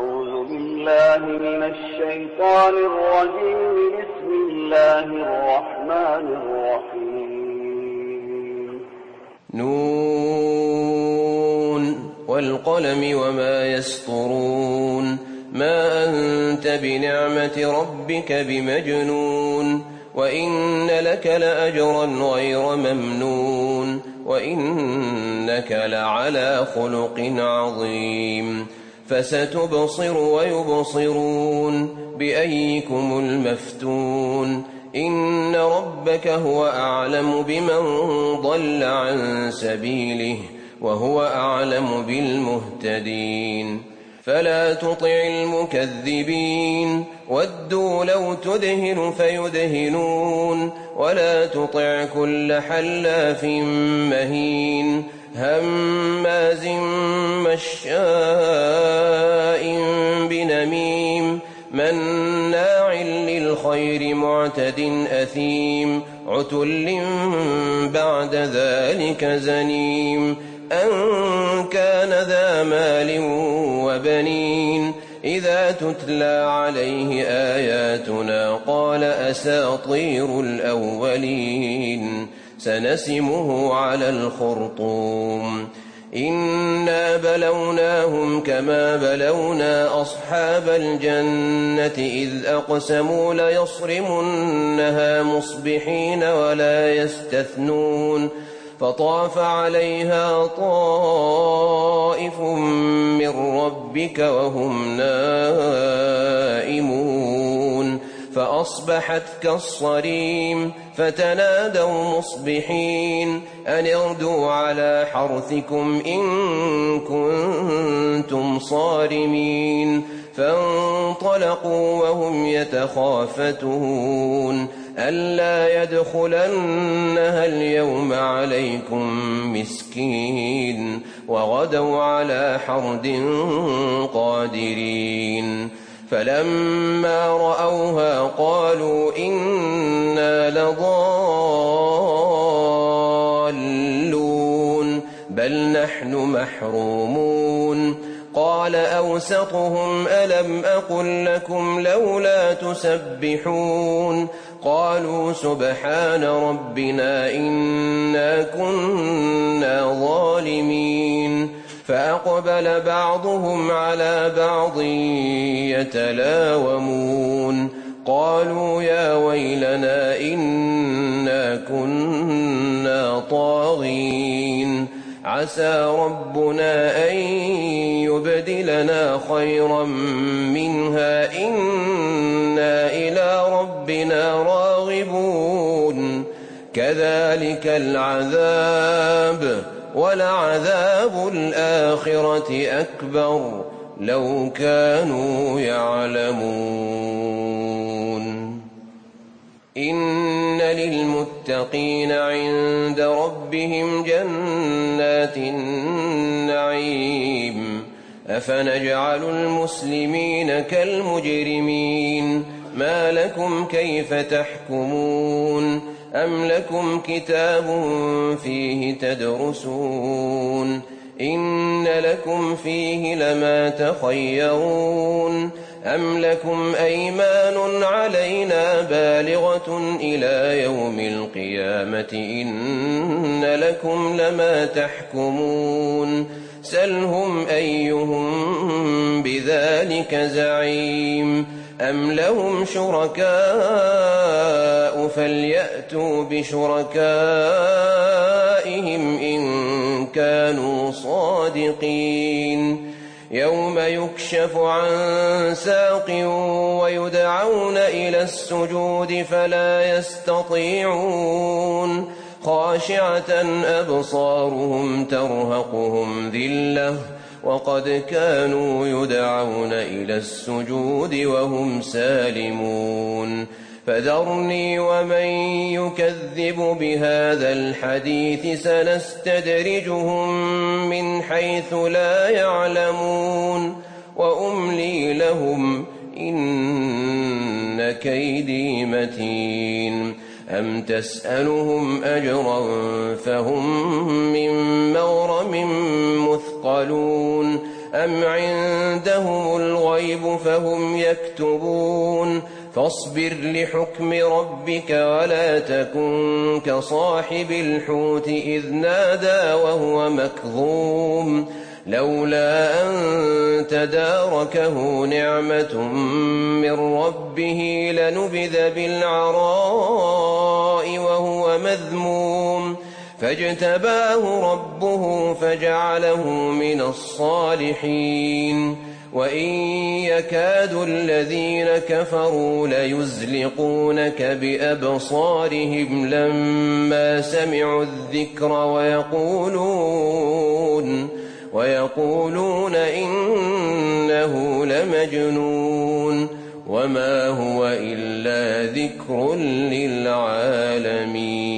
أعوذ بالله من الشيطان الرجيم. بسم الله الرحمن الرحيم. نون والقلم وما يسطرون ما أنت بنعمة ربك بمجنون وإن لك لأجرا غير ممنون وإنك لعلى خلق عظيم فستبصر ويبصرون بأيكم المفتون إن ربك هو أعلم بمن ضل عن سبيله وهو أعلم بالمهتدين فلا تطع المكذبين ودوا لو تدهن فيدهنون ولا تطع كل حلاف مهين هماز مشاء بنميم مناع للخير معتد أثيم عتل بعد ذلك زنيم أن كان ذا مال وبنين إذا تتلى عليه آياتنا قال أساطير الأولين سنسمه على الخرطوم إنا بلوناهم كما بلونا أصحاب الجنة إذ أقسموا ليصرمنها مصبحين ولا يستثنون فطاف عليها طائف من ربك وهم نائمون فأصبحت كالصريم فتنادوا مصبحين أن اغدوا على حرثكم إن كنتم صارمين فانطلقوا وهم يتخافتون ألا يدخلنها اليوم عليكم مسكين وغدوا على حرد قادرين فلما رأوها قالوا إنا لضالون بل نحن محرومون قال أوسطهم ألم أقل لكم لولا تسبحون قالوا سبحان ربنا إنا كنا ظالمين فأقبل بعضهم على بعض يتلاومون قالوا يا ويلنا إنا كنا طاغين عسى ربنا أن يبدلنا خيرا منها إنا إلى ربنا راغبون كذلك العذاب ولعذاب الآخرة أكبر لو كانوا يعلمون إن للمتقين عند ربهم جنات النعيم أفنجعل المسلمين كالمجرمين ما لكم كيف تحكمون أم لكم كتاب فيه تدرسون إن لكم فيه لما تخيرون أم لكم أيمان علينا بالغة إلى يوم القيامة إن لكم لما تحكمون سلهم أيهم بذلك زعيم أم لهم شركاء فليأتوا بشركائهم إن كانوا صادقين يوم يكشف عن ساق ويدعون إلى السجود فلا يستطيعون خاشعة أبصارهم ترهقهم ذلة وقد كانوا يدعون إلى السجود وهم سالمون فذرني ومن يكذب بهذا الحديث سنستدرجهم من حيث لا يعلمون وأملي لهم إن كيدي متين أم تسألهم أجرا فهم من مغرم مثقلون أم عندهم الغيب الغيب فهم يكتبون فاصبر لحكم ربك ولا تكن كصاحب الحوت إذ نادى وهو مكظوم لولا أن تداركه نعمة من ربه لنبذ بالعراء وهو مذموم فاجتباه ربه فجعله من الصالحين وإن يكاد الذين كفروا ليزلقونك بأبصارهم لما سمعوا الذكر ويقولون إنه لمجنون وما هو إلا ذكر للعالمين.